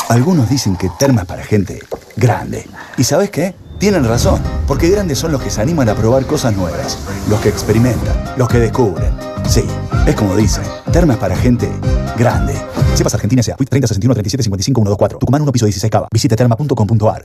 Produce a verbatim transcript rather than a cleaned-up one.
Algunos dicen que Terma es para gente grande. ¿Y sabes qué? Tienen razón, porque grandes son los que se animan a probar cosas nuevas, los que experimentan, los que descubren. Sí, es como dicen, Terma es para gente grande. Cepas Argentina S A, treinta sesenta y uno treinta y siete cincuenta y cinco ciento veinticuatro, Tucumán uno piso dieciséis Cava. Visite terma punto com punto ar.